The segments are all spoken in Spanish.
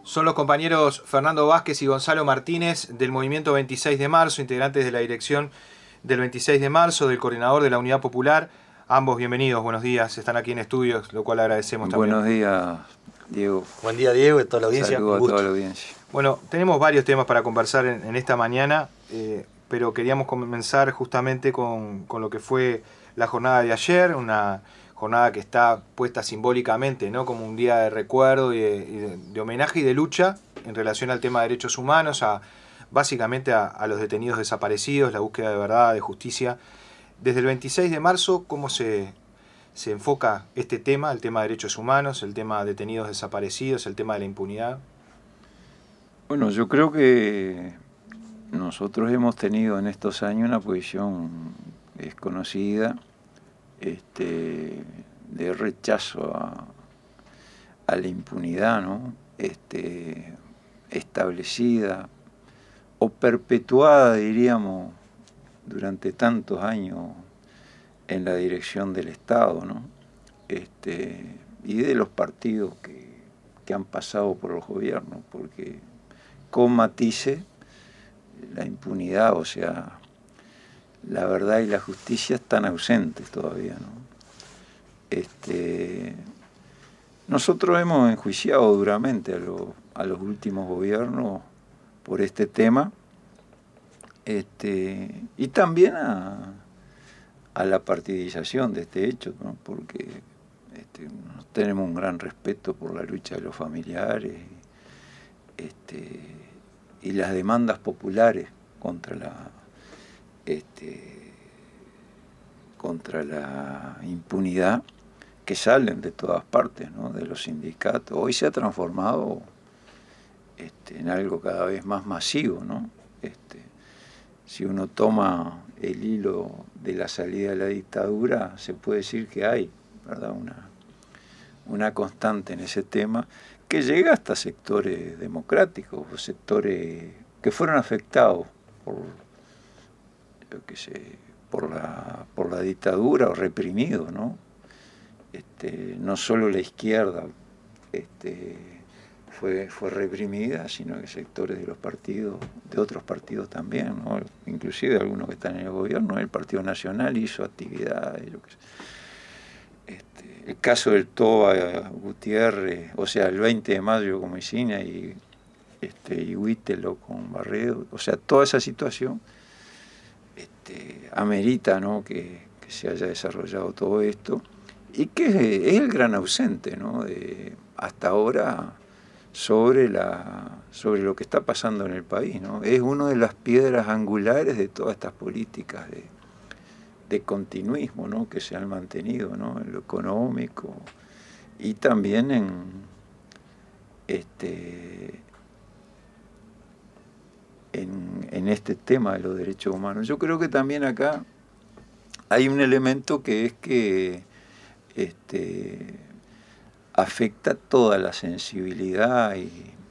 Son los compañeros Fernando Vázquez y Gonzalo Martínez del Movimiento 26 de Marzo, integrantes de la dirección del 26 de Marzo, del coordinador de la Unidad Popular. Ambos bienvenidos, buenos días, están aquí en estudios, lo cual agradecemos también. Buenos días, Diego. Buen día, Diego, y toda la audiencia. Saludos a toda la audiencia. Bueno, tenemos varios temas para conversar en esta mañana, pero queríamos comenzar justamente con lo que fue la jornada de ayer, una jornada que está puesta simbólicamente, ¿no?, como un día de recuerdo y de homenaje y de lucha en relación al tema de derechos humanos, básicamente a los detenidos desaparecidos, la búsqueda de verdad, de justicia. Desde el 26 de marzo, ¿cómo se enfoca este tema, el tema de derechos humanos, el tema de detenidos desaparecidos, el tema de la impunidad? Bueno, yo creo que nosotros hemos tenido en estos años una posición desconocida, de rechazo a la impunidad, ¿no? Establecida o perpetuada, diríamos, durante tantos años en la dirección del Estado, ¿no? Y de los partidos que han pasado por los gobiernos, porque con matices la impunidad, o sea, la verdad y la justicia están ausentes todavía, ¿no? Nosotros hemos enjuiciado duramente a los últimos gobiernos por este tema, y también a la partidización de este hecho, ¿no? Porque tenemos un gran respeto por la lucha de los familiares y las demandas populares contra la impunidad que salen de todas partes, ¿no? De los sindicatos. Hoy se ha transformado en algo cada vez más masivo, ¿no? Si uno toma el hilo de la salida de la dictadura, se puede decir que hay, ¿verdad?, una constante en ese tema que llega hasta sectores democráticos o sectores que fueron afectados por la dictadura o reprimidos, ¿no? No solo la izquierda fue reprimida, sino que sectores de los partidos, de otros partidos también, ¿no? Inclusive algunos que están en el gobierno, el Partido Nacional hizo actividades, el caso del Toba Gutiérrez, o sea, el 20 de mayo con Mesina y Huítelo con Barredo, o sea, toda esa situación amerita, ¿no?, que se haya desarrollado todo esto, y que es el gran ausente, ¿no?, hasta ahora sobre lo que está pasando en el país, ¿no? Es una de las piedras angulares de todas estas políticas de continuismo, ¿no?, que se han mantenido, ¿no?, en lo económico y también en este tema de los derechos humanos. Yo creo que también acá hay un elemento que es que afecta toda la sensibilidad y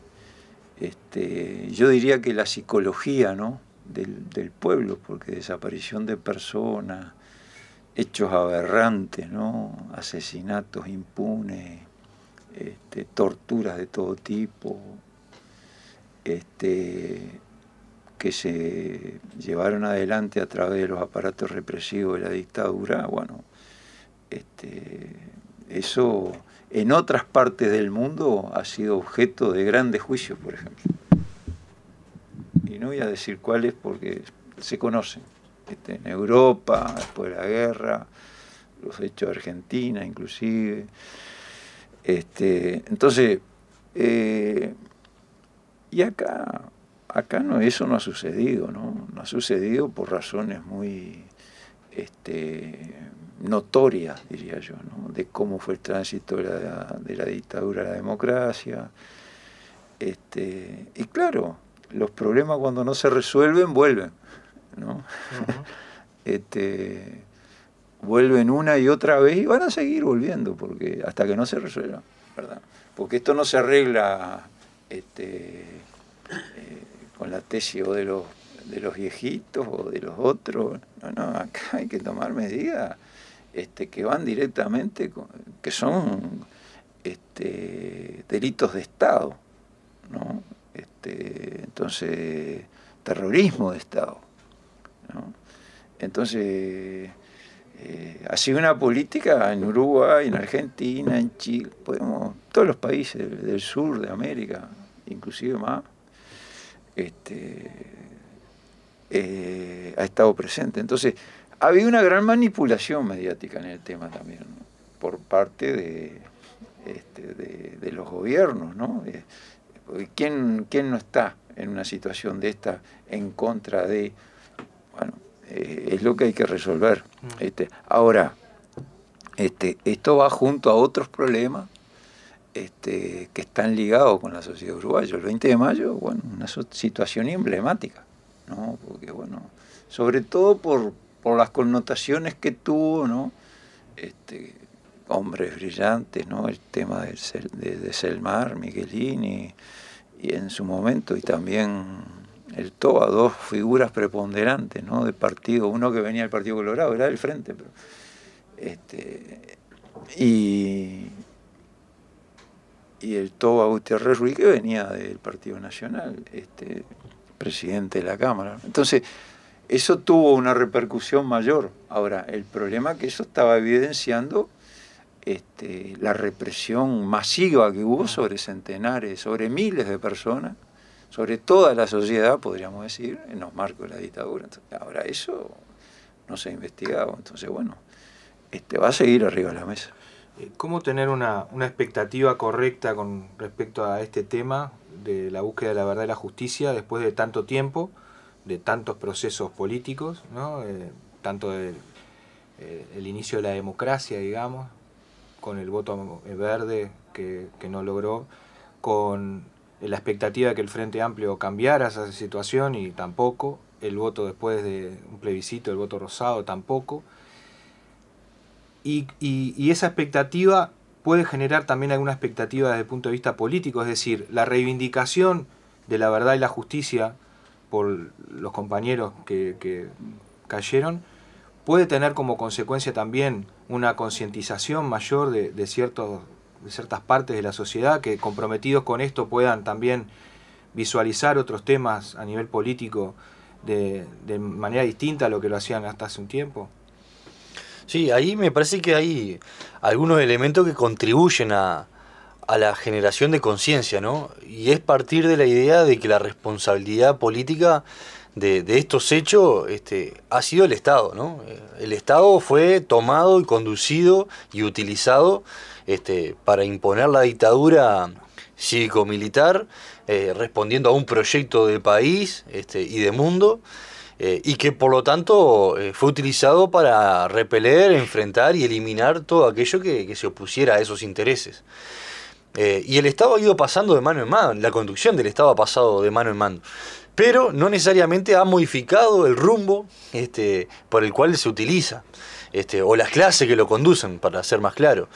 yo diría que la psicología, ¿no?, del pueblo, porque desaparición de personas, hechos aberrantes, ¿no?, asesinatos impunes, torturas de todo tipo, que se llevaron adelante a través de los aparatos represivos de la dictadura. Bueno, eso en otras partes del mundo ha sido objeto de grandes juicios, por ejemplo. Y no voy a decir cuáles porque se conocen. En Europa, después de la guerra, los hechos de Argentina inclusive. Entonces, y acá no, eso no ha sucedido, ¿no? No ha sucedido por razones muy notorias, diría yo, ¿no?, de cómo fue el tránsito de la dictadura a la democracia. Y claro, los problemas cuando no se resuelven, vuelven, ¿no? Uh-huh. Vuelven una y otra vez y van a seguir volviendo porque hasta que no se resuelvan, ¿verdad? Porque esto no se arregla con la tesis o de los viejitos o de los otros. No, acá hay que tomar medidas que van directamente, que son delitos de Estado, ¿no? Entonces, terrorismo de Estado, ¿no? Entonces, ha sido una política en Uruguay, en Argentina, en Chile, todos los países del sur de América, inclusive más, ha estado presente. Entonces, ha habido una gran manipulación mediática en el tema también, ¿no? Por parte de los gobiernos, ¿no? ¿Quién no está en una situación de esta en contra de? Bueno, es lo que hay que resolver. Ahora, esto va junto a otros problemas que están ligados con la sociedad uruguaya. El 20 de mayo, bueno, una situación emblemática, ¿no? Porque, bueno, sobre todo por las connotaciones que tuvo, ¿no? Hombres brillantes, ¿no? El tema de Selmar, Michelini, y en su momento, y también el TOA, dos figuras preponderantes, ¿no? De partido, uno que venía del Partido Colorado, era del Frente, pero y el TOA Gutiérrez Ruiz, que venía del Partido Nacional, presidente de la Cámara. Entonces, eso tuvo una repercusión mayor. Ahora, el problema es que eso estaba evidenciando la represión masiva que hubo sobre centenares, sobre miles de personas, sobre toda la sociedad, podríamos decir, en los marcos de la dictadura. Entonces, ahora eso no se ha investigado. Entonces, bueno, va a seguir arriba de la mesa. ¿Cómo tener una expectativa correcta con respecto a este tema de la búsqueda de la verdad y la justicia después de tanto tiempo, de tantos procesos políticos, ¿no? Tanto el inicio de la democracia, digamos, con el voto verde que no logró, con la expectativa de que el Frente Amplio cambiara esa situación y tampoco, el voto después de un plebiscito, el voto rosado tampoco, y esa expectativa puede generar también alguna expectativa desde el punto de vista político, es decir, la reivindicación de la verdad y la justicia por los compañeros que cayeron, puede tener como consecuencia también una concientización mayor de ciertas partes de la sociedad que, comprometidos con esto, puedan también visualizar otros temas a nivel político de manera distinta a lo que lo hacían hasta hace un tiempo. Sí, ahí me parece que hay algunos elementos que contribuyen a la generación de conciencia, ¿no? Y es partir de la idea de que la responsabilidad política de estos hechos ha sido el Estado, ¿no? El Estado fue tomado y conducido y utilizado para imponer la dictadura cívico-militar, respondiendo a un proyecto de país y de mundo, y que por lo tanto fue utilizado para repeler, enfrentar y eliminar todo aquello que se opusiera a esos intereses. Y el Estado ha ido pasando de mano en mano, la conducción del Estado ha pasado de mano en mano, pero no necesariamente ha modificado el rumbo por el cual se utiliza, o las clases que lo conducen, para ser más claro.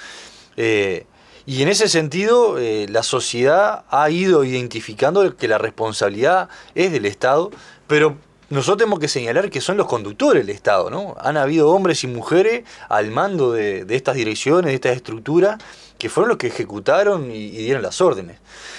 Y en ese sentido, la sociedad ha ido identificando que la responsabilidad es del Estado, pero nosotros tenemos que señalar que son los conductores del Estado, ¿no? Han habido hombres y mujeres al mando de estas direcciones, de estas estructuras, que fueron los que ejecutaron y dieron las órdenes.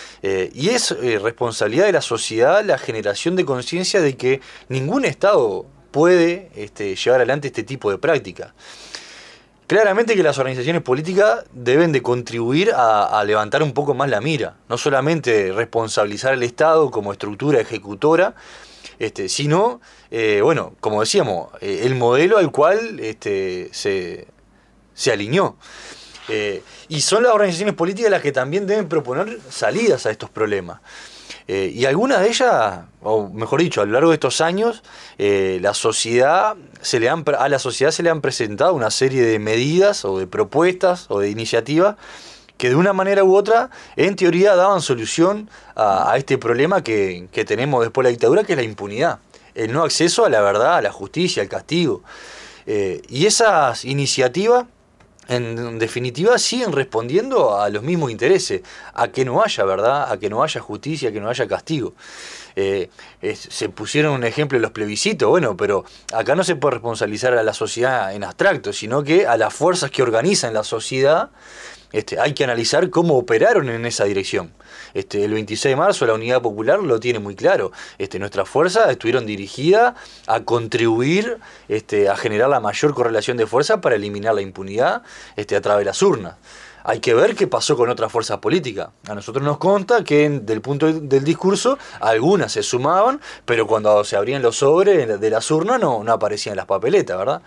Y es responsabilidad de la sociedad la generación de conciencia de que ningún Estado puede llevar adelante este tipo de práctica. Claramente que las organizaciones políticas deben de contribuir a levantar un poco más la mira, no solamente responsabilizar al Estado como estructura ejecutora, sino, bueno, como decíamos, el modelo al cual se alineó. Y son las organizaciones políticas las que también deben proponer salidas a estos problemas. Y algunas de ellas, o mejor dicho, a lo largo de estos años, a la sociedad se le han presentado una serie de medidas o de propuestas o de iniciativas que de una manera u otra, en teoría, daban solución a este problema que tenemos después de la dictadura, que es la impunidad, el no acceso a la verdad, a la justicia, al castigo. Y esas iniciativas, en definitiva, siguen respondiendo a los mismos intereses, a que no haya verdad, a que no haya justicia, a que no haya castigo. Se pusieron un ejemplo de los plebiscitos, bueno, pero acá no se puede responsabilizar a la sociedad en abstracto, sino que a las fuerzas que organizan la sociedad hay que analizar cómo operaron en esa dirección. El 26 de marzo la Unidad Popular lo tiene muy claro. Nuestras fuerzas estuvieron dirigidas a contribuir a generar la mayor correlación de fuerzas para eliminar la impunidad a través de las urnas. Hay que ver qué pasó con otras fuerzas políticas. A nosotros nos consta que del punto del discurso algunas se sumaban, pero cuando se abrían los sobres de las urnas no aparecían las papeletas, ¿verdad?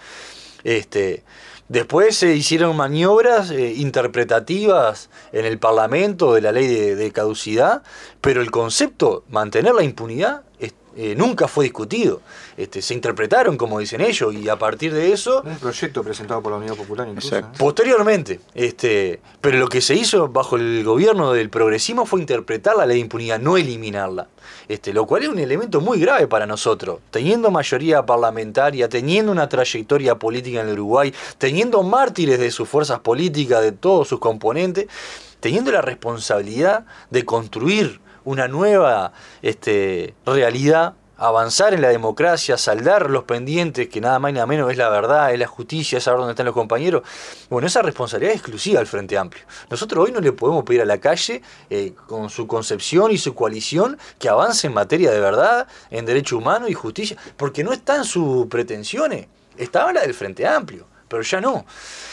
Después se hicieron maniobras interpretativas en el Parlamento de la ley de caducidad, pero el concepto mantener la impunidad nunca fue discutido. Se interpretaron como dicen ellos, y a partir de eso... Un proyecto presentado por la Unidad Popular incluso. Posteriormente, pero lo que se hizo bajo el gobierno del progresismo fue interpretar la ley de impunidad, no eliminarla. Lo cual es un elemento muy grave para nosotros. Teniendo mayoría parlamentaria, teniendo una trayectoria política en el Uruguay, teniendo mártires de sus fuerzas políticas, de todos sus componentes, teniendo la responsabilidad de construir una nueva realidad, avanzar en la democracia, saldar los pendientes, que nada más y nada menos es la verdad, es la justicia, es saber dónde están los compañeros. Bueno, esa responsabilidad es exclusiva del Frente Amplio. Nosotros hoy no le podemos pedir a la calle, con su concepción y su coalición, que avance en materia de verdad, en derecho humano y justicia, porque no está en sus pretensiones. Estaba la del Frente Amplio, pero ya no.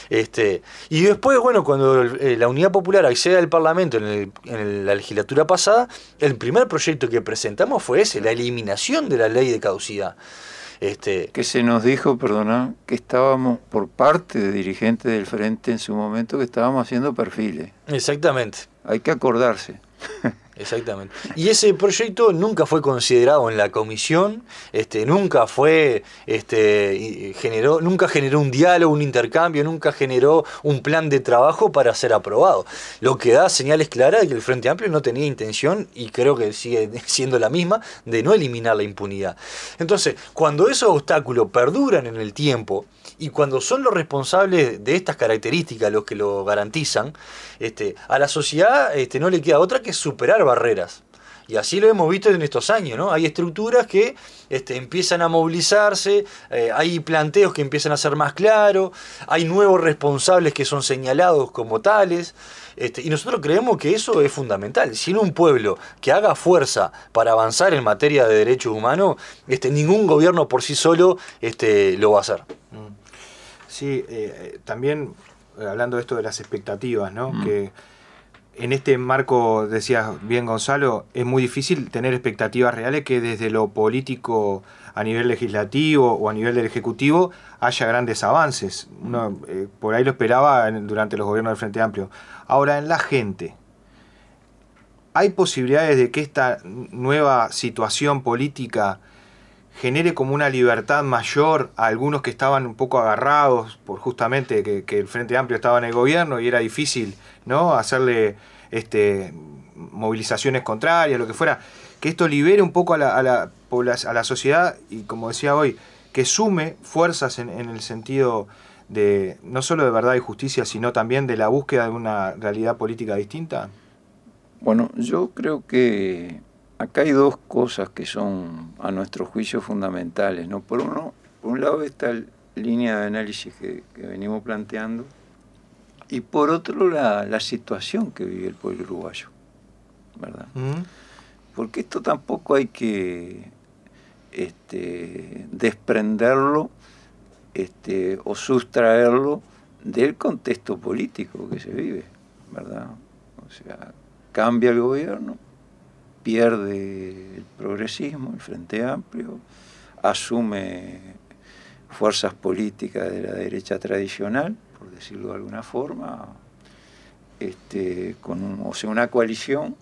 Y después, bueno, cuando la Unidad Popular accede al Parlamento en la legislatura pasada, el primer proyecto que presentamos fue ese, la eliminación de la ley de caducidad. Que se nos dijo, perdona, que estábamos, por parte de dirigentes del Frente en su momento, que estábamos haciendo perfiles. Exactamente. Hay que acordarse. Exactamente. Y ese proyecto nunca fue considerado en la comisión, nunca fue, nunca generó un diálogo, un intercambio, nunca generó un plan de trabajo para ser aprobado. Lo que da señales claras de que el Frente Amplio no tenía intención, y creo que sigue siendo la misma, de no eliminar la impunidad. Entonces, cuando esos obstáculos perduran en el tiempo, y cuando son los responsables de estas características los que lo garantizan, a la sociedad no le queda otra que superar barreras. Y así lo hemos visto en estos años, ¿no? Hay estructuras que empiezan a movilizarse, hay planteos que empiezan a ser más claros, hay nuevos responsables que son señalados como tales, y nosotros creemos que eso es fundamental. Sin un pueblo que haga fuerza para avanzar en materia de derechos humanos, ningún gobierno por sí solo lo va a hacer. Sí, también hablando de esto de las expectativas, ¿no? Que en este marco, decías bien Gonzalo, es muy difícil tener expectativas reales que desde lo político a nivel legislativo o a nivel del Ejecutivo haya grandes avances. Uno por ahí lo esperaba durante los gobiernos del Frente Amplio. Ahora, en la gente, ¿hay posibilidades de que esta nueva situación política genere como una libertad mayor a algunos que estaban un poco agarrados por justamente que el Frente Amplio estaba en el gobierno y era difícil, ¿no?, hacerle movilizaciones contrarias, lo que fuera, que esto libere un poco a la sociedad y, como decía hoy, que sume fuerzas en el sentido de no solo de verdad y justicia, sino también de la búsqueda de una realidad política distinta? Bueno, yo creo que acá hay dos cosas que son, a nuestro juicio, fundamentales, ¿no? Por un lado, esta línea de análisis que venimos planteando, y por otro, la situación que vive el pueblo uruguayo, ¿verdad? Porque esto tampoco hay que desprenderlo o sustraerlo del contexto político que se vive, ¿verdad? O sea, cambia el gobierno, pierde el progresismo, el Frente Amplio, asume fuerzas políticas de la derecha tradicional, por decirlo de alguna forma, con una coalición.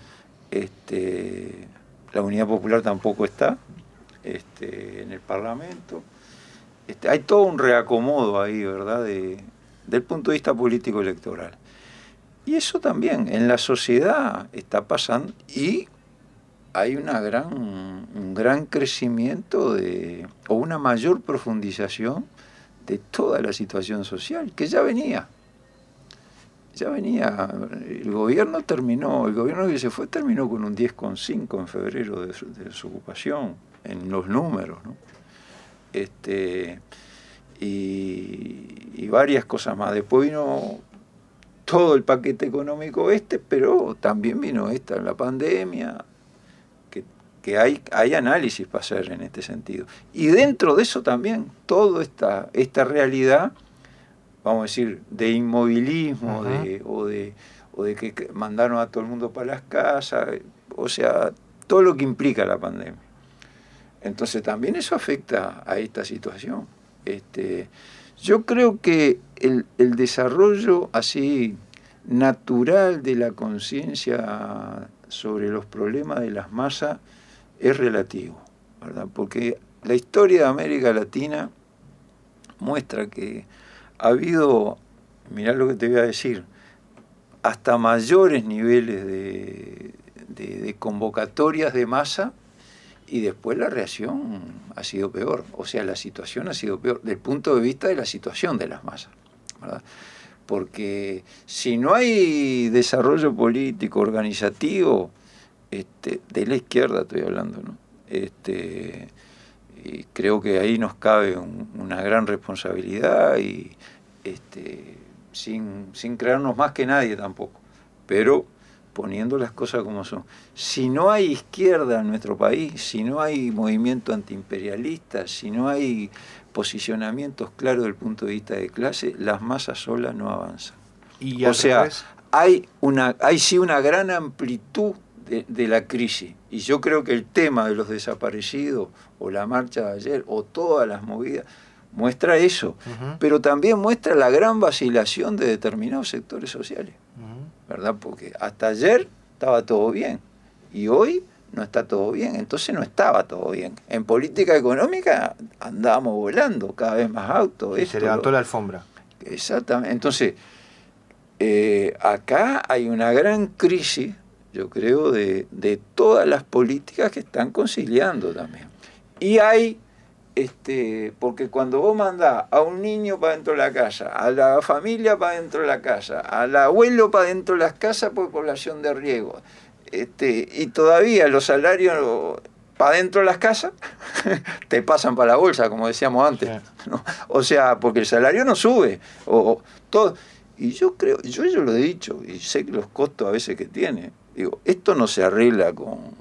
La Unidad Popular tampoco está en el Parlamento. Hay todo un reacomodo ahí, ¿verdad?, del punto de vista político electoral. Y eso también en la sociedad está pasando, y hay un gran crecimiento o una mayor profundización de toda la situación social, que ya venía. El gobierno que se fue terminó con un 10,5 en febrero de su ocupación, en los números, ¿no? Y varias cosas más. Después vino todo el paquete económico pero también vino la pandemia, que hay análisis para hacer en este sentido. Y dentro de eso también, toda esta realidad, vamos a decir, de inmovilismo, o de que mandaron a todo el mundo para las casas, o sea, todo lo que implica la pandemia. Entonces también eso afecta a esta situación. Yo creo que el desarrollo así natural de la conciencia sobre los problemas de las masas es relativo, ¿verdad? Porque la historia de América Latina muestra que ha habido, mirá lo que te voy a decir, hasta mayores niveles de convocatorias de masa, y después la reacción ha sido peor. O sea, la situación ha sido peor, desde el punto de vista de la situación de las masas, ¿verdad? Porque si no hay desarrollo político, organizativo, de la izquierda estoy hablando, ¿no? Y creo que ahí nos cabe una gran responsabilidad, y sin creernos más que nadie tampoco, pero poniendo las cosas como son. Si no hay izquierda en nuestro país, si no hay movimiento antiimperialista, si no hay posicionamientos claros desde el punto de vista de clase, las masas solas no avanzan. Y o sea, hay sí una gran amplitud de la crisis, y yo creo que el tema de los desaparecidos, o la marcha de ayer, o todas las movidas, muestra eso, pero también muestra la gran vacilación de determinados sectores sociales, ¿verdad? Porque hasta ayer estaba todo bien, y hoy no está todo bien. Entonces no estaba todo bien. En política económica andábamos volando cada vez más alto. Y se levantó la alfombra. Exactamente. Entonces, acá hay una gran crisis, yo creo, de todas las políticas que están conciliando también. Y hay, porque cuando vos mandás a un niño para dentro de la casa, a la familia para dentro de la casa, al abuelo para dentro de las casas por población de riesgo, y todavía los salarios para dentro de las casas te pasan para la bolsa, como decíamos antes, ¿no? O sea, porque el salario no sube, todo. Y yo creo, yo lo he dicho, y sé que los costos a veces que tiene, digo, esto no se arregla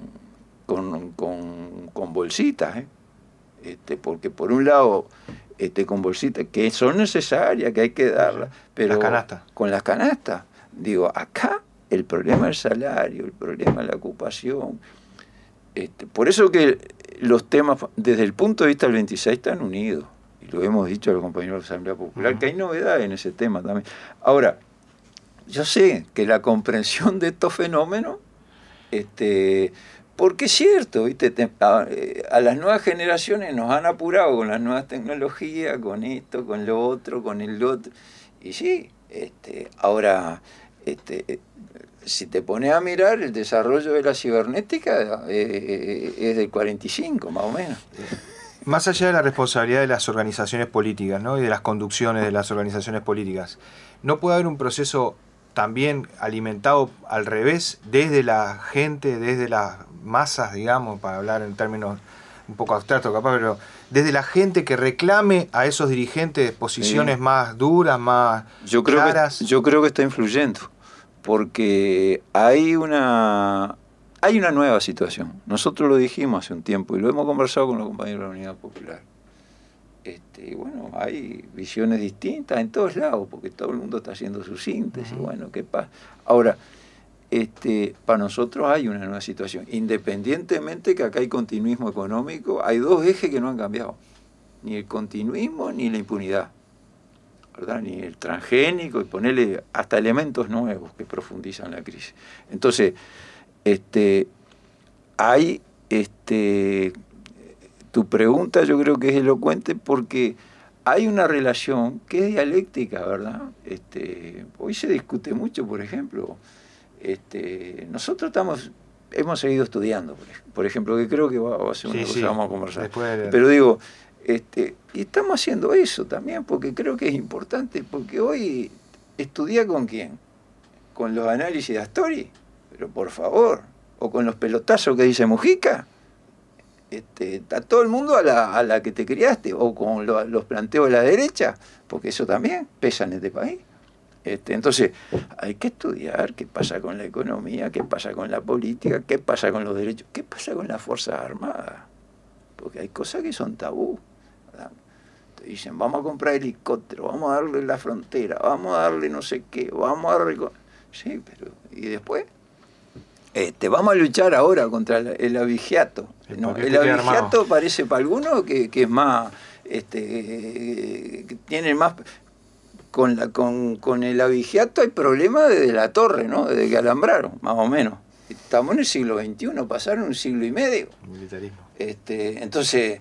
con bolsitas, porque por un lado, con bolsitas que son necesarias, que hay que darlas, pero las canastas. Con las canastas, digo, acá el problema del salario, el problema de la ocupación, por eso que los temas desde el punto de vista del 26 están unidos, y lo hemos dicho a los compañeros de la Asamblea Popular, que hay novedades en ese tema también. Ahora, yo sé que la comprensión de estos fenómenos, porque es cierto, ¿viste? A las nuevas generaciones nos han apurado con las nuevas tecnologías, con esto, con lo otro, con el otro, y sí, ahora, si te pones a mirar, el desarrollo de la cibernética es del 45, más o menos. Más allá de la responsabilidad de las organizaciones políticas, ¿no? Y de las conducciones de las organizaciones políticas, ¿no puede haber un proceso también alimentado al revés, desde la gente, desde las masas, digamos, para hablar en términos un poco abstractos capaz, pero desde la gente que reclame a esos dirigentes posiciones más duras, más claras? Yo creo que está influyendo, porque hay una nueva situación. Nosotros lo dijimos hace un tiempo y lo hemos conversado con los compañeros de la Unidad Popular. Bueno, hay visiones distintas en todos lados, porque todo el mundo está haciendo su síntesis. Bueno, ¿qué pasa? Ahora, para nosotros hay una nueva situación. Independientemente que acá hay continuismo económico, hay dos ejes que no han cambiado. Ni el continuismo ni la impunidad, ¿verdad? Ni el transgénico, y ponerle hasta elementos nuevos que profundizan la crisis. Entonces, hay tu pregunta yo creo que es elocuente, porque hay una relación que es dialéctica, ¿verdad? Hoy se discute mucho, por ejemplo, nosotros hemos seguido estudiando, por ejemplo, que creo que va a ser una cosa que vamos a conversar. Pero digo, y estamos haciendo eso también, porque creo que es importante, porque hoy estudia ¿con quién? ¿Con los análisis de Astori? Pero por favor, o con los pelotazos que dice Mujica. Está todo el mundo a la que te criaste, o con los planteos de la derecha, porque eso también pesa en este país. Entonces, hay que estudiar qué pasa con la economía, qué pasa con la política, qué pasa con los derechos, qué pasa con las Fuerzas Armadas. Porque hay cosas que son tabú, ¿verdad? Te dicen, vamos a comprar helicóptero, vamos a darle la frontera, vamos a darle no sé qué, vamos a... Sí, pero ¿y después? Vamos a luchar ahora contra el abigeato. No, el abigeato parece para algunos que es más... que tienen más... Con el abigeato hay problemas desde la torre, ¿no? Desde que alambraron, más o menos. Estamos en el siglo XXI, pasaron un siglo y medio. Militarismo. Entonces,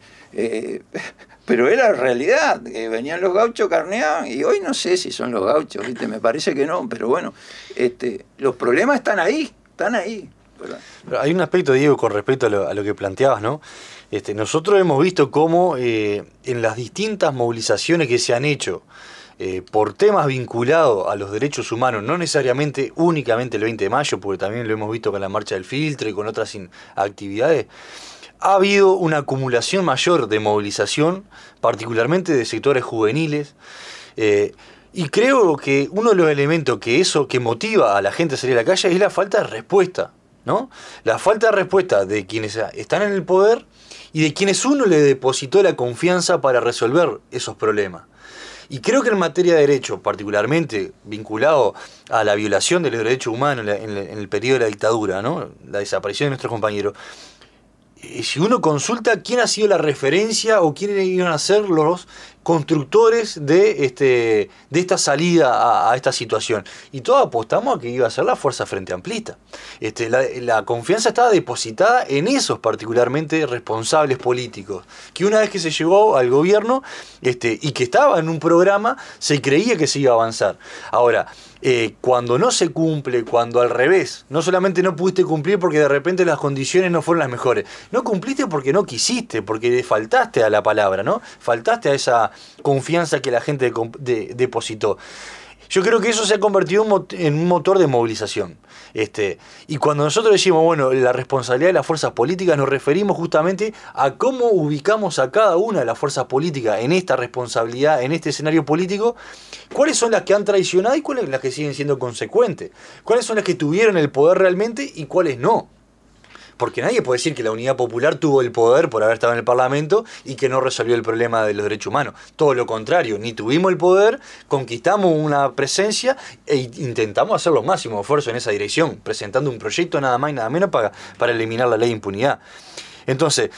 pero era realidad, venían los gauchos, carneaban, y hoy no sé si son los gauchos, ¿viste? Me parece que no, pero bueno, los problemas están ahí, ¿verdad? Pero hay un aspecto, Diego, con respecto a lo que planteabas, ¿no? Nosotros hemos visto cómo en las distintas movilizaciones que se han hecho por temas vinculados a los derechos humanos, no necesariamente únicamente el 20 de mayo, porque también lo hemos visto con la marcha del filtro y con otras actividades, ha habido una acumulación mayor de movilización, particularmente de sectores juveniles, y creo que uno de los elementos que motiva a la gente a salir a la calle es la falta de respuesta, ¿no? La falta de respuesta de quienes están en el poder y de quienes uno le depositó la confianza para resolver esos problemas. Y creo que en materia de derecho, particularmente vinculado a la violación de los derechos humanos en el periodo de la dictadura, ¿no? La desaparición de nuestros compañeros, si uno consulta quién ha sido la referencia o quiénes iban a ser los constructores de esta salida a esta situación, y todos apostamos a que iba a ser la Fuerza Frente Amplista. La confianza estaba depositada en esos particularmente responsables políticos, que una vez que se llegó al gobierno y que estaba en un programa, se creía que se iba a avanzar. Ahora, cuando no se cumple, cuando al revés, no solamente no pudiste cumplir porque de repente las condiciones no fueron las mejores, no cumpliste porque no quisiste, porque le faltaste a la palabra, ¿no? Faltaste a esa confianza que la gente depositó. Yo creo que eso se ha convertido en un motor de movilización. Y cuando nosotros decimos, bueno, la responsabilidad de las fuerzas políticas, nos referimos justamente a cómo ubicamos a cada una de las fuerzas políticas en esta responsabilidad, en este escenario político, cuáles son las que han traicionado y cuáles son las que siguen siendo consecuentes, cuáles son las que tuvieron el poder realmente y cuáles no. Porque nadie puede decir que la Unidad Popular tuvo el poder por haber estado en el Parlamento y que no resolvió el problema de los derechos humanos. Todo lo contrario, ni tuvimos el poder, conquistamos una presencia e intentamos hacer los máximos esfuerzos en esa dirección, presentando un proyecto nada más y nada menos para eliminar la ley de impunidad. Entonces,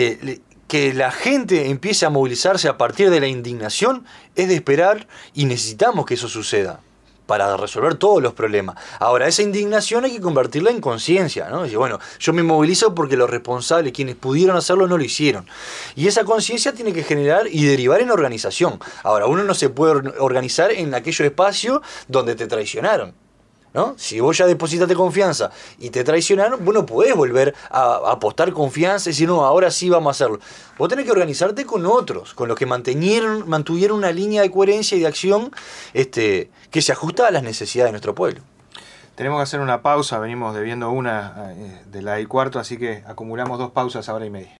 que la gente empiece a movilizarse a partir de la indignación es de esperar y necesitamos que eso suceda para resolver todos los problemas. Ahora, esa indignación hay que convertirla en conciencia, ¿no? Decir, bueno, yo me movilizo porque los responsables, quienes pudieron hacerlo, no lo hicieron. Y esa conciencia tiene que generar y derivar en organización. Ahora, uno no se puede organizar en aquellos espacios donde te traicionaron, ¿no? Si vos ya depositaste confianza y te traicionaron, vos no podés volver a apostar confianza y decir, no, ahora sí vamos a hacerlo. Vos tenés que organizarte con otros, con los que mantuvieron una línea de coherencia y de acción que se ajusta a las necesidades de nuestro pueblo. Tenemos que hacer una pausa, venimos debiendo una de la del cuarto, así que acumulamos 2 pausas a hora y media.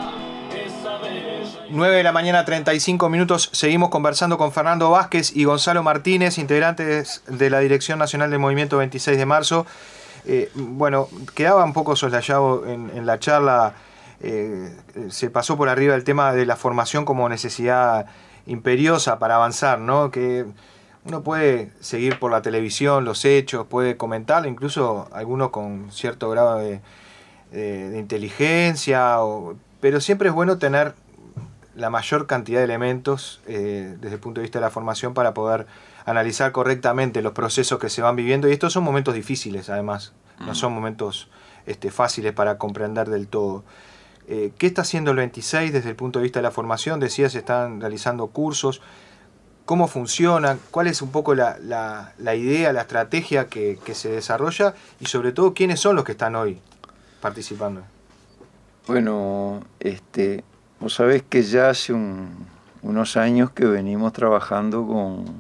9 de la mañana, 35 minutos. Seguimos conversando con Fernando Vázquez y Gonzalo Martínez, integrantes de la Dirección Nacional del Movimiento 26 de marzo. Bueno, quedaba un poco soslayado en la charla, se pasó por arriba el tema de la formación como necesidad imperiosa para avanzar, ¿no? Que uno puede seguir por la televisión los hechos, puede comentarlo, incluso algunos con cierto grado de inteligencia, pero siempre es bueno tener la mayor cantidad de elementos desde el punto de vista de la formación para poder analizar correctamente los procesos que se van viviendo. Y estos son momentos difíciles, además, no son momentos fáciles para comprender del todo. ¿Qué está haciendo el 26 desde el punto de vista de la formación? Decías, se están realizando cursos. ¿Cómo funcionan? ¿Cuál es un poco la idea, la estrategia que se desarrolla? Y sobre todo, ¿quiénes son los que están hoy participando? Bueno, vos sabés que ya hace unos años que venimos trabajando con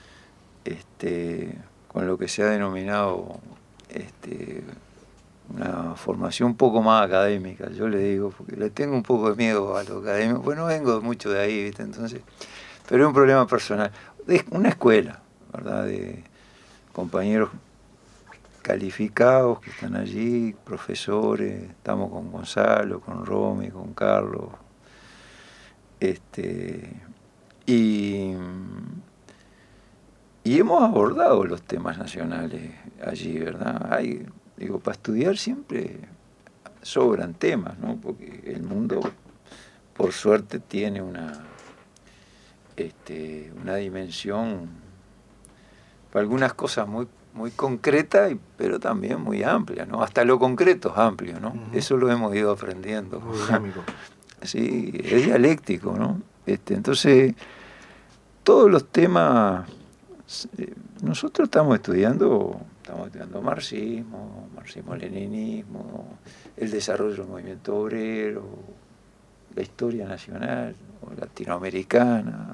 lo que se ha denominado una formación un poco más académica, yo le digo, porque le tengo un poco de miedo a lo académico, pues no vengo mucho de ahí, ¿viste? Entonces, pero es un problema personal. Es una escuela, ¿verdad? compañeros calificados que están allí, profesores, estamos con Gonzalo, con Romy, con Carlos, y hemos abordado los temas nacionales allí, ¿verdad? Para estudiar siempre sobran temas, ¿no? Porque el mundo, por suerte, tiene una dimensión, para algunas cosas muy concreta, pero también muy amplia, ¿no? Hasta lo concreto es amplio, ¿no? Uh-huh. Eso lo hemos ido aprendiendo. Muy dinámico. Sí, es dialéctico, ¿no? Entonces, todos los temas, nosotros estamos estudiando marxismo-leninismo, el desarrollo del movimiento obrero, la historia nacional o latinoamericana,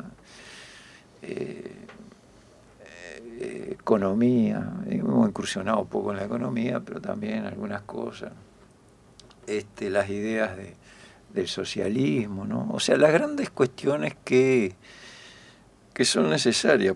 economía. Hemos incursionado un poco en la economía, pero también algunas cosas, las ideas del socialismo, ¿no? O sea, las grandes cuestiones que son necesarias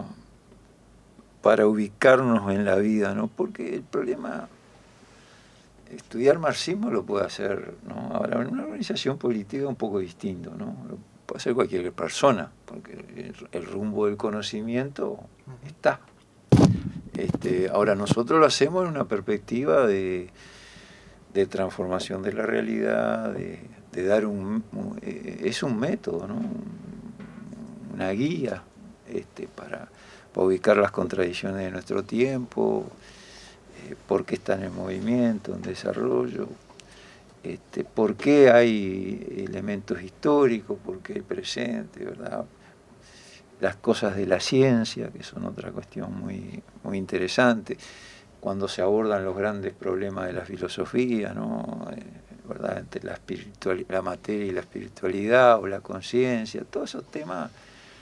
para ubicarnos en la vida, ¿no? Porque el problema, estudiar marxismo lo puede hacer, ¿no? Ahora, en una organización política es un poco distinto, ¿no? Lo puede hacer cualquier persona, porque el rumbo del conocimiento está. Ahora, nosotros lo hacemos en una perspectiva de transformación de la realidad, de dar es un método, ¿no? Una guía para ubicar las contradicciones de nuestro tiempo, por qué están en movimiento, en desarrollo, por qué hay elementos históricos, por qué el presente, ¿verdad? Las cosas de la ciencia, que son otra cuestión muy, muy interesante, cuando se abordan los grandes problemas de la filosofía, ¿no? ¿Verdad? Entre la materia y la espiritualidad, o la conciencia, todos esos temas.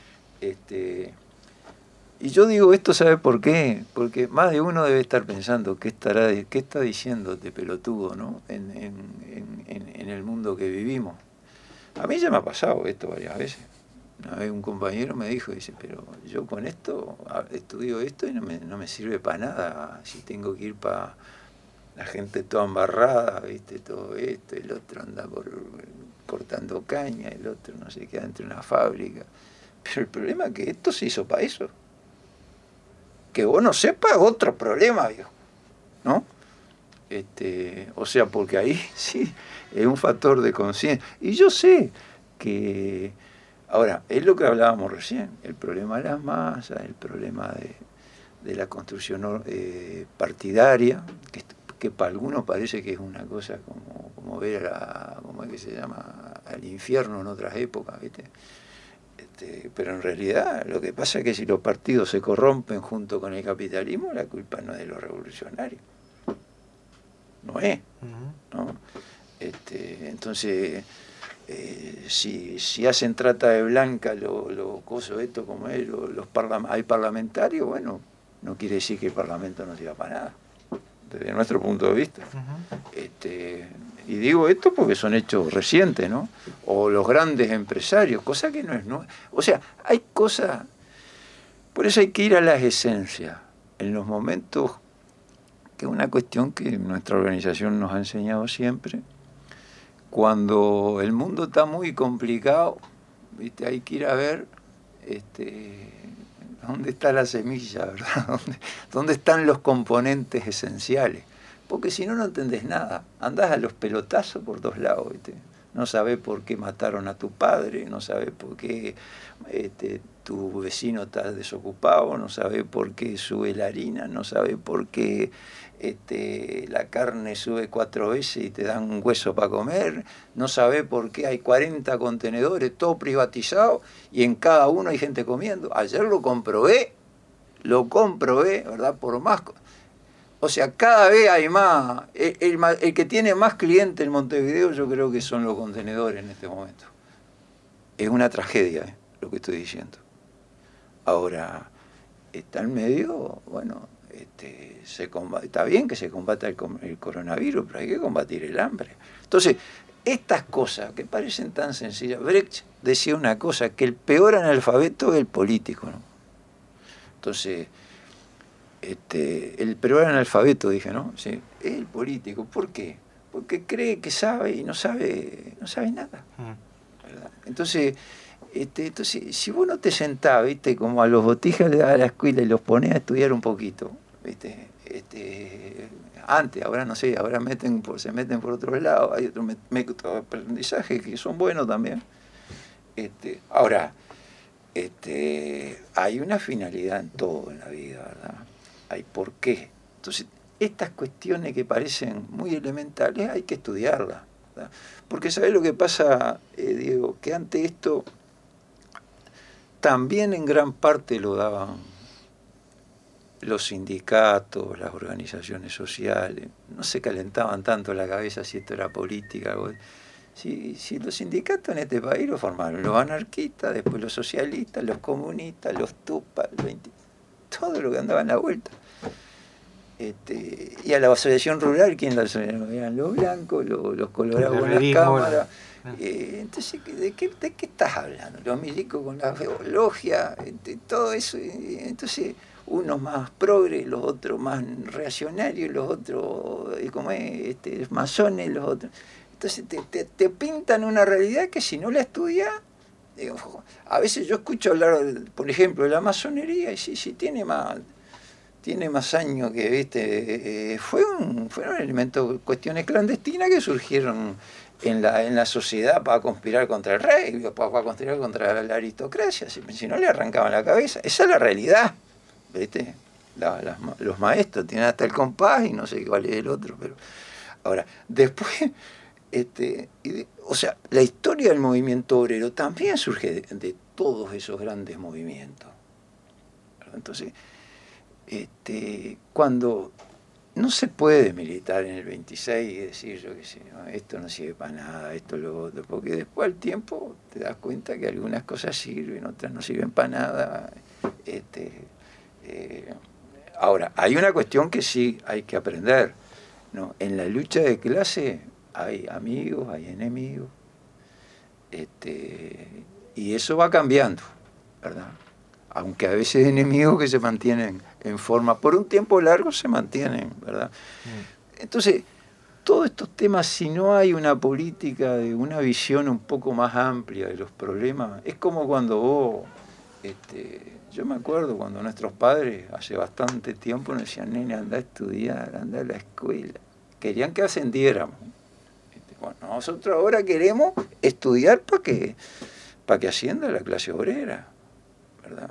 Y yo digo esto, ¿sabe por qué? Porque más de uno debe estar pensando qué está diciendo este pelotudo, ¿no? En el mundo que vivimos. A mí ya me ha pasado esto varias veces. Una vez un compañero me dijo, dice, pero yo con esto estudio esto y no me sirve para nada. Si tengo que ir para la gente toda embarrada, ¿viste? Todo esto, el otro anda cortando caña, el otro no sé qué, dentro de una fábrica. Pero el problema es que esto se hizo para eso. Que vos no sepas, otro problema, viejo, ¿no? O sea, porque ahí sí es un factor de conciencia. Y yo sé que, ahora, es lo que hablábamos recién, el problema de las masas, el problema de la construcción partidaria, que para algunos parece que es una cosa como ver ¿cómo es que se llama? Al infierno en otras épocas, ¿viste? Pero en realidad lo que pasa es que si los partidos se corrompen junto con el capitalismo, la culpa no es de los revolucionarios. No es. ¿No? Entonces, si hacen trata de blanca los cosos esto como es, hay parlamentarios, bueno, no quiere decir que el Parlamento no sirva para nada, desde nuestro punto de vista. Y digo esto porque son hechos recientes, ¿no? O los grandes empresarios, cosa que no es nueva. O sea, hay cosas, por eso hay que ir a las esencias, en los momentos, que es una cuestión que nuestra organización nos ha enseñado siempre. Cuando el mundo está muy complicado, ¿viste? Hay que ir a ver dónde está la semilla, ¿verdad? ¿Dónde están los componentes esenciales? Porque si no, no entendés nada. Andás a los pelotazos por todos lados, ¿viste? No sabés por qué mataron a tu padre, no sabés por qué tu vecino está desocupado, no sabés por qué sube la harina, no sabés por qué la carne sube 4 veces y te dan un hueso para comer, no sabés por qué hay 40 contenedores, todo privatizado, y en cada uno hay gente comiendo. Ayer lo comprobé, ¿verdad? Por más... O sea, cada vez hay más. El que tiene más clientes en Montevideo, yo creo que son los contenedores en este momento. Es una tragedia, lo que estoy diciendo. Ahora, está en medio, bueno, está bien que se combata el coronavirus, pero hay que combatir el hambre. Entonces, estas cosas que parecen tan sencillas, Brecht decía una cosa, que el peor analfabeto es el político, ¿no? Entonces, Pero era analfabeto, dije, ¿no? Sí, el político, ¿por qué? Porque cree que sabe y no sabe nada. ¿Verdad? Entonces, si vos no te sentás, ¿viste? Como a los botijas le das a la escuela y los pones a estudiar un poquito, ¿viste? Antes, ahora no sé, ahora se meten por otro lado, hay otros métodos de aprendizaje que son buenos también. Ahora, hay una finalidad en todo en la vida, ¿verdad? Hay por qué. Entonces, estas cuestiones que parecen muy elementales hay que estudiarlas, ¿verdad? Porque ¿sabés lo que pasa, Diego? Que ante esto también en gran parte lo daban los sindicatos, las organizaciones sociales. No se calentaban tanto la cabeza si esto era política. Si los sindicatos en este país lo formaron los anarquistas, después los socialistas, los comunistas, los tupas, todo lo que andaba en la vuelta. Y a la asociación rural, ¿quién la asociación? Eran los blancos, los colorados con las cámaras. Entonces, ¿de qué estás hablando? Los milicos con la logia, todo eso. Entonces, unos más progres, los otros más reaccionarios, los otros, masones, los otros. Entonces, te pintan una realidad que si no la estudias, a veces yo escucho hablar, por ejemplo, de la masonería, y sí tiene más años que, ¿viste? Fueron elementos, cuestiones clandestinas que surgieron en la sociedad para conspirar contra el rey, para conspirar contra la aristocracia, si no le arrancaban la cabeza. Esa es la realidad, ¿viste? Los maestros tienen hasta el compás y no sé cuál es el otro, pero ahora, después, o sea, la historia del movimiento obrero también surge de todos esos grandes movimientos. Entonces, cuando no se puede militar en el 26 y decir, yo qué sé, no, esto no sirve para nada, esto lo otro, porque después al tiempo te das cuenta que algunas cosas sirven, otras no sirven para nada. Ahora, hay una cuestión que sí hay que aprender, ¿no? En la lucha de clase hay amigos, hay enemigos, y eso va cambiando, ¿verdad? Aunque a veces enemigos que se mantienen en forma, por un tiempo largo se mantienen, ¿verdad? Entonces, todos estos temas, si no hay una política de una visión un poco más amplia de los problemas, es como cuando vos, yo me acuerdo cuando nuestros padres, hace bastante tiempo, nos decían, nene, anda a estudiar, anda a la escuela. Querían que ascendiéramos. Bueno, nosotros ahora queremos estudiar para que ascienda la clase obrera, ¿verdad?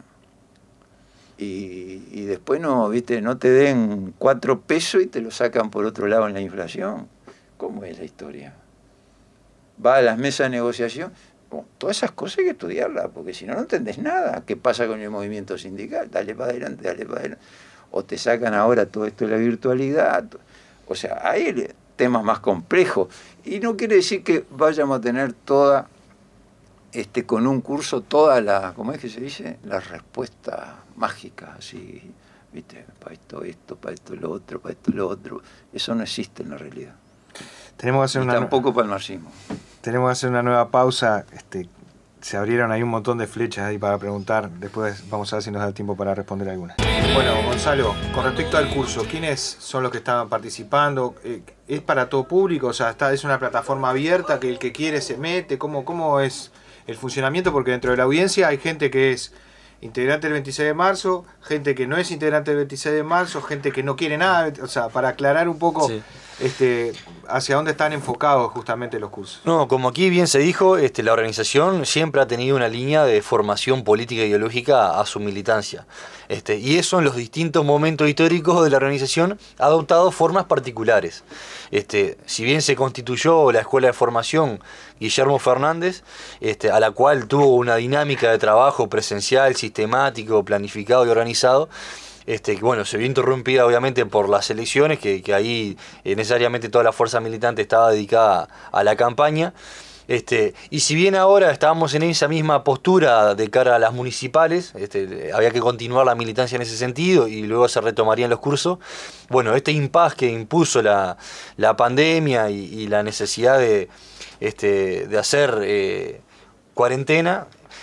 Y después no te den 4 pesos y te lo sacan por otro lado en la inflación. ¿Cómo es la historia? Va a las mesas de negociación. Bueno, todas esas cosas hay que estudiarlas, porque si no, no entendés nada. ¿Qué pasa con el movimiento sindical? Dale para adelante, dale para adelante. O te sacan ahora todo esto de la virtualidad. O sea, hay temas más complejos. Y no quiere decir que vayamos a tener toda... con un curso toda la, ¿cómo es que se dice? La respuesta mágica, así, ¿viste? Para esto, para esto lo otro, para esto lo otro. Eso no existe en la realidad. Tenemos que hacer tampoco para el marxismo. Tenemos que hacer una nueva pausa. Se abrieron ahí un montón de flechas ahí para preguntar. Después vamos a ver si nos da tiempo para responder algunas. Bueno, Gonzalo, con respecto al curso, ¿quiénes son los que estaban participando? ¿Es para todo público? O sea, ¿es una plataforma abierta que el que quiere se mete? ¿Cómo es el funcionamiento? Porque dentro de la audiencia hay gente que es integrante del 26 de marzo, gente que no es integrante del 26 de marzo, gente que no quiere nada, o sea, para aclarar un poco sí. Hacia dónde están enfocados justamente los cursos. No, como aquí bien se dijo, la organización siempre ha tenido una línea de formación política e ideológica a su militancia. Y eso en los distintos momentos históricos de la organización ha adoptado formas particulares. Si bien se constituyó la Escuela de Formación Guillermo Fernández, a la cual tuvo una dinámica de trabajo presencial, sistemático, planificado y organizado, que bueno, se vio interrumpida obviamente por las elecciones, que ahí necesariamente toda la fuerza militante estaba dedicada a la campaña. Y si bien ahora estábamos en esa misma postura de cara a las municipales, había que continuar la militancia en ese sentido y luego se retomarían los cursos. Bueno, este impasse que impuso la pandemia y la necesidad de hacer cuarentena,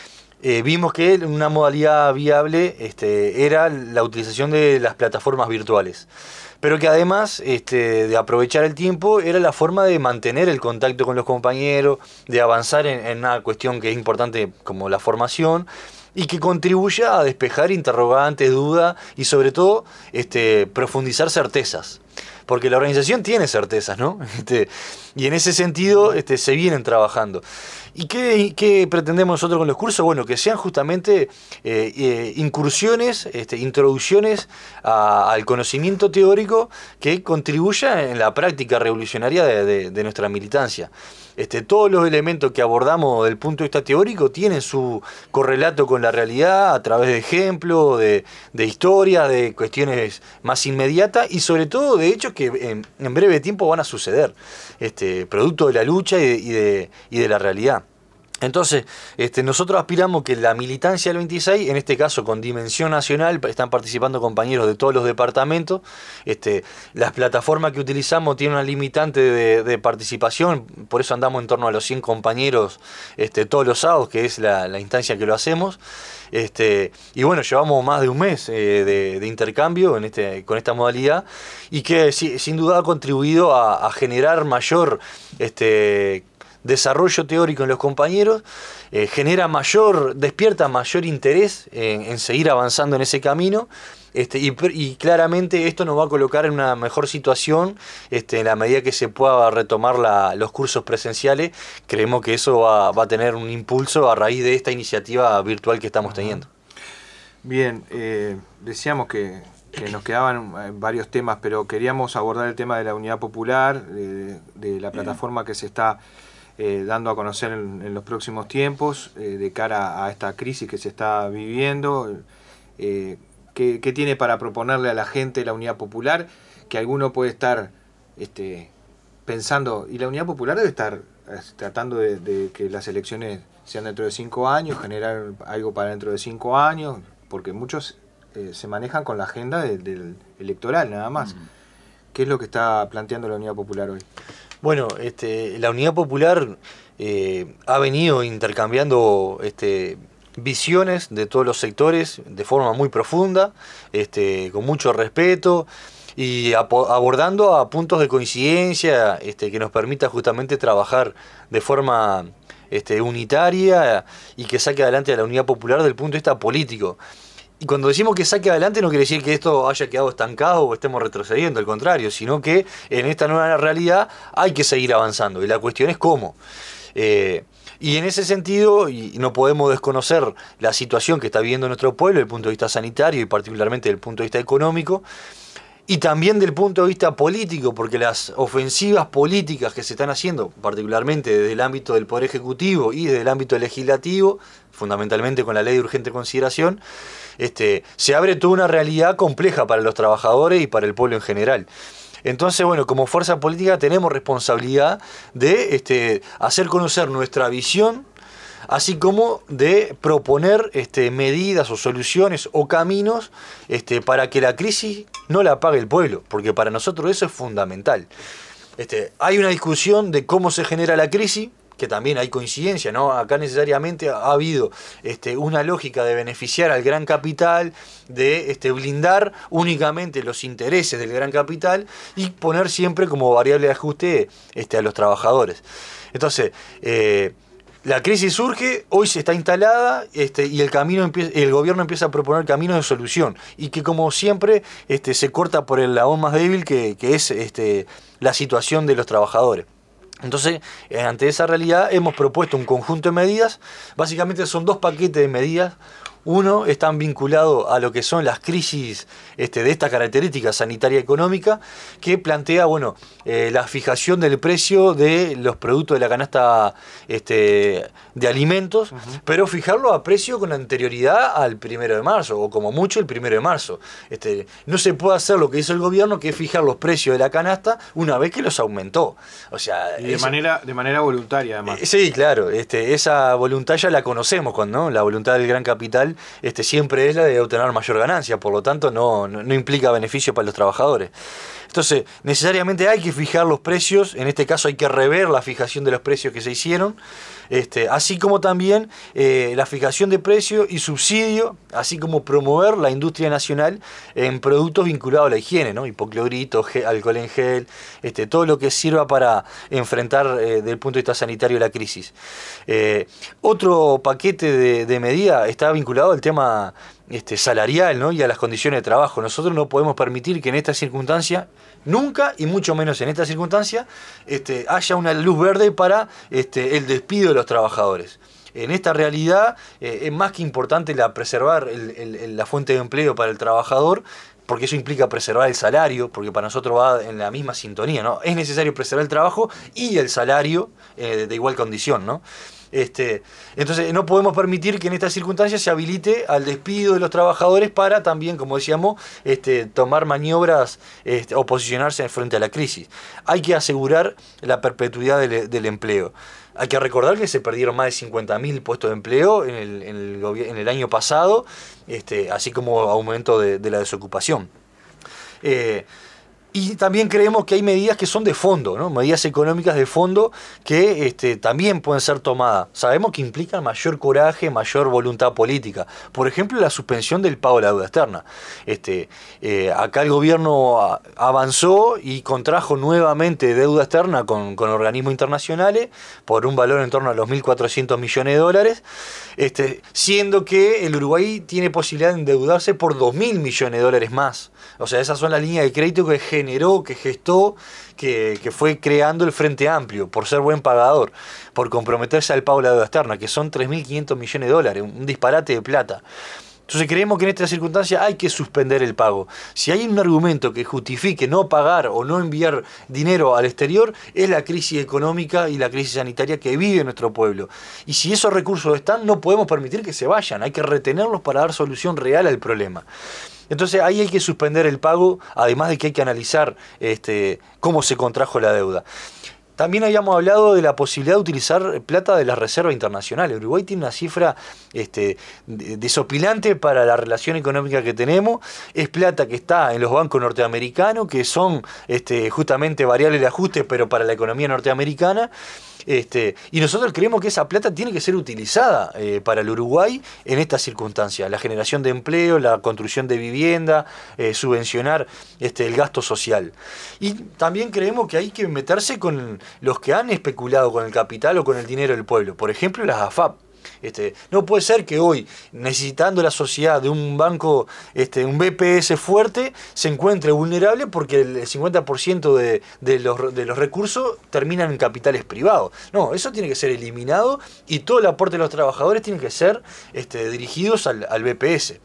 vimos que una modalidad viable era la utilización de las plataformas virtuales. Pero que además de aprovechar el tiempo era la forma de mantener el contacto con los compañeros, de avanzar en una cuestión que es importante como la formación, y que contribuya a despejar interrogantes, dudas y sobre todo profundizar certezas. Porque la organización tiene certezas, ¿no? Y en ese sentido se vienen trabajando. ¿Y qué pretendemos nosotros con los cursos? Bueno, que sean justamente incursiones, introducciones al conocimiento teórico que contribuya en la práctica revolucionaria de nuestra militancia. Todos los elementos que abordamos del punto de vista teórico tienen su correlato con la realidad a través de ejemplos, de historias, de cuestiones más inmediatas y sobre todo de hechos que en breve tiempo van a suceder, producto de la lucha y de la realidad. Entonces, nosotros aspiramos que la militancia del 26, en este caso con dimensión nacional, están participando compañeros de todos los departamentos. Las plataformas que utilizamos tienen una limitante de participación, por eso andamos en torno a los 100 compañeros todos los sábados, que es la instancia que lo hacemos. Y bueno, llevamos más de un mes de intercambio con esta modalidad y que sin duda ha contribuido a generar mayor desarrollo teórico en los compañeros, despierta mayor interés en seguir avanzando en ese camino, y claramente esto nos va a colocar en una mejor situación en la medida que se pueda retomar los cursos presenciales. Creemos que eso va a tener un impulso a raíz de esta iniciativa virtual que estamos teniendo. Bien, decíamos que nos quedaban varios temas, pero queríamos abordar el tema de la unidad popular, de la plataforma que se está dando a conocer en los próximos tiempos, de cara a esta crisis que se está viviendo. ¿Qué tiene para proponerle a la gente la unidad popular? Que alguno puede estar pensando, y la unidad popular debe estar tratando de que las elecciones sean dentro de 5 años, generar algo para dentro de 5 años, porque muchos se manejan con la agenda del electoral nada más. ¿Qué es lo que está planteando la unidad popular hoy? Bueno, la Unidad Popular ha venido intercambiando visiones de todos los sectores de forma muy profunda, con mucho respeto y abordando a puntos de coincidencia que nos permita justamente trabajar de forma unitaria y que saque adelante a la Unidad Popular desde el punto de vista político. Y cuando decimos que saque adelante no quiere decir que esto haya quedado estancado o estemos retrocediendo, al contrario, sino que en esta nueva realidad hay que seguir avanzando y la cuestión es cómo. Y en ese sentido, y no podemos desconocer la situación que está viviendo nuestro pueblo desde el punto de vista sanitario y particularmente desde el punto de vista económico, y también del punto de vista político, porque las ofensivas políticas que se están haciendo, particularmente desde el ámbito del Poder Ejecutivo y desde el ámbito legislativo, fundamentalmente con la Ley de Urgente Consideración, se abre toda una realidad compleja para los trabajadores y para el pueblo en general. Entonces, bueno, como fuerza política tenemos responsabilidad de hacer conocer nuestra visión, así como de proponer medidas o soluciones o caminos para que la crisis no la pague el pueblo, porque para nosotros eso es fundamental. Hay una discusión de cómo se genera la crisis, que también hay coincidencia, ¿no? Acá necesariamente ha habido una lógica de beneficiar al gran capital, de blindar únicamente los intereses del gran capital y poner siempre como variable de ajuste a los trabajadores. Entonces, la crisis surge, hoy se está instalada y el gobierno empieza a proponer caminos de solución y que como siempre se corta por el lado más débil que es la situación de los trabajadores. Entonces, ante esa realidad hemos propuesto un conjunto de medidas, básicamente son 2 paquetes de medidas. Uno están vinculados a lo que son las crisis de esta característica sanitaria económica, que plantea la fijación del precio de los productos de la canasta de alimentos, pero fijarlo a precio con anterioridad al 1 de marzo, o como mucho el 1 de marzo. No se puede hacer lo que hizo el gobierno, que es fijar los precios de la canasta una vez que los aumentó. O sea, y de manera voluntaria, además. Sí, claro, esa voluntad ya la conocemos, ¿no? La voluntad del gran capital final siempre es la de obtener mayor ganancia, por lo tanto no implica beneficio para los trabajadores. Entonces, necesariamente hay que fijar los precios, en este caso hay que rever la fijación de los precios que se hicieron, así como también la fijación de precios y subsidio, así como promover la industria nacional en productos vinculados a la higiene, ¿no? Hipoclorito, alcohol en gel, todo lo que sirva para enfrentar desde el punto de vista sanitario la crisis. Otro paquete de medidas está vinculado al tema salarial, ¿no? Y a las condiciones de trabajo. Nosotros no podemos permitir que en esta circunstancia, nunca y mucho menos en esta circunstancia, haya una luz verde para el despido de los trabajadores. En esta realidad es más que importante preservar la fuente de empleo para el trabajador, porque eso implica preservar el salario, porque para nosotros va en la misma sintonía, ¿no? Es necesario preservar el trabajo y el salario de igual condición, ¿no? Entonces no podemos permitir que en estas circunstancias se habilite al despido de los trabajadores para también, como decíamos, tomar maniobras o posicionarse frente a la crisis. Hay que asegurar la perpetuidad del empleo. Hay que recordar que se perdieron más de 50.000 puestos de empleo en el año pasado, así como aumento de la desocupación. Y también creemos que hay medidas que son de fondo, ¿no? Medidas económicas de fondo que también pueden ser tomadas. Sabemos que implican mayor coraje, mayor voluntad política. Por ejemplo, la suspensión del pago de la deuda externa. Acá el gobierno avanzó y contrajo nuevamente deuda externa con organismos internacionales por un valor en torno a los 1.400 millones de dólares, siendo que el Uruguay tiene posibilidad de endeudarse por 2.000 millones de dólares más. O sea, esas son las líneas de crédito que generó, que gestó, que fue creando el Frente Amplio, por ser buen pagador, por comprometerse al pago de la deuda externa, que son 3.500 millones de dólares, un disparate de plata. Entonces creemos que en esta circunstancia hay que suspender el pago. Si hay un argumento que justifique no pagar o no enviar dinero al exterior, es la crisis económica y la crisis sanitaria que vive nuestro pueblo. Y si esos recursos están, no podemos permitir que se vayan, hay que retenerlos para dar solución real al problema. Entonces ahí hay que suspender el pago, además de que hay que analizar cómo se contrajo la deuda. También habíamos hablado de la posibilidad de utilizar plata de las reservas internacionales. Uruguay tiene una cifra desopilante para la relación económica que tenemos. Es plata que está en los bancos norteamericanos, que son justamente variables de ajuste, pero para la economía norteamericana. Y nosotros creemos que esa plata tiene que ser utilizada para el Uruguay en estas circunstancias. La generación de empleo, la construcción de vivienda, subvencionar el gasto social. Y también creemos que hay que meterse con los que han especulado con el capital o con el dinero del pueblo. Por ejemplo, las AFAP. No puede ser que hoy, necesitando la sociedad de un banco, un BPS fuerte, se encuentre vulnerable porque el 50% de los recursos terminan en capitales privados. No, eso tiene que ser eliminado y todo el aporte de los trabajadores tiene que ser dirigidos al BPS.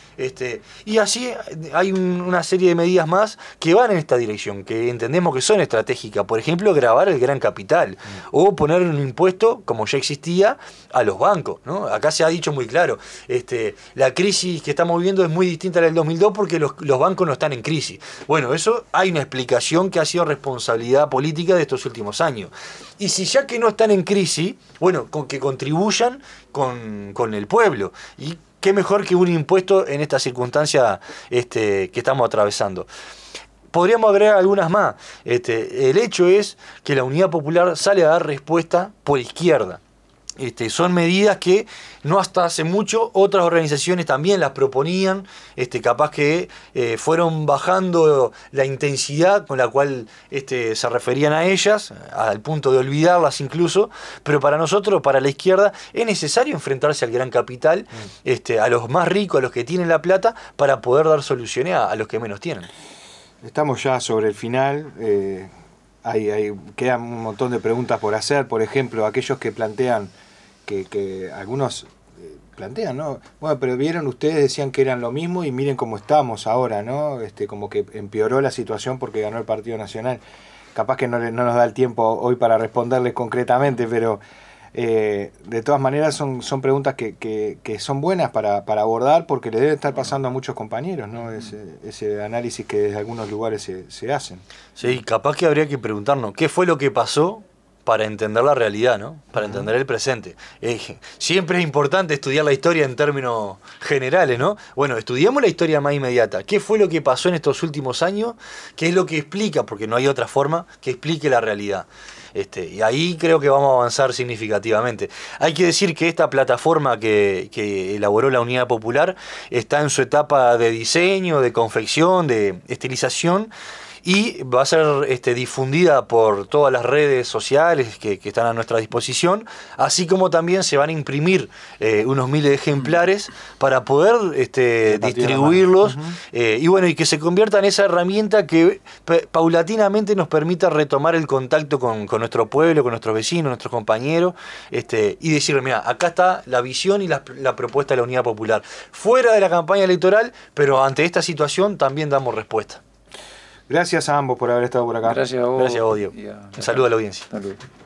Y así hay una serie de medidas más que van en esta dirección, que entendemos que son estratégicas. Por ejemplo, gravar el gran capital o poner un impuesto, como ya existía, a los bancos, ¿no? Acá se ha dicho muy claro, la crisis que estamos viviendo es muy distinta a la del 2002 porque los bancos no están en crisis. Bueno, eso hay una explicación que ha sido responsabilidad política de estos últimos años. Y si ya que no están en crisis, bueno, que contribuyan con el pueblo. Y qué mejor que un impuesto en esta circunstancia que estamos atravesando. Podríamos agregar algunas más. El hecho es que la Unidad Popular sale a dar respuesta por izquierda. Son medidas que no hasta hace mucho otras organizaciones también las proponían, capaz que fueron bajando la intensidad con la cual se referían a ellas, al punto de olvidarlas incluso, pero para nosotros, para la izquierda, es necesario enfrentarse al gran capital, a los más ricos, a los que tienen la plata, para poder dar soluciones a los que menos tienen. Estamos ya sobre el final. Quedan un montón de preguntas por hacer. Por ejemplo, aquellos que plantean, que algunos plantean, ¿no? Bueno, pero vieron, ustedes decían que eran lo mismo y miren cómo estamos ahora, ¿no? Como que empeoró la situación porque ganó el Partido Nacional. Capaz que no nos da el tiempo hoy para responderles concretamente, pero de todas maneras son preguntas que son buenas para abordar porque le debe estar pasando a muchos compañeros, ¿no? Ese análisis que desde algunos lugares se hacen. Sí, capaz que habría que preguntarnos qué fue lo que pasó para entender la realidad, ¿no? Para entender el presente. Siempre es importante estudiar la historia en términos generales, ¿no? Bueno, estudiamos la historia más inmediata. ¿Qué fue lo que pasó en estos últimos años? ¿Qué es lo que explica? Porque no hay otra forma que explique la realidad. Y ahí creo que vamos a avanzar significativamente. Hay que decir que esta plataforma que elaboró la Unidad Popular está en su etapa de diseño, de confección, de estilización, y va a ser difundida por todas las redes sociales que están a nuestra disposición, así como también se van a imprimir unos 1000 ejemplares para poder distribuirlos, y bueno, y que se convierta en esa herramienta que paulatinamente nos permita retomar el contacto con nuestro pueblo, con nuestros vecinos, nuestros compañeros, y decirle, mira, acá está la visión y la propuesta de la Unidad Popular, fuera de la campaña electoral, pero ante esta situación también damos respuesta. Gracias a ambos por haber estado por acá. Gracias a vos. Gracias a vos, Diego. Un saludo a la audiencia. Salud.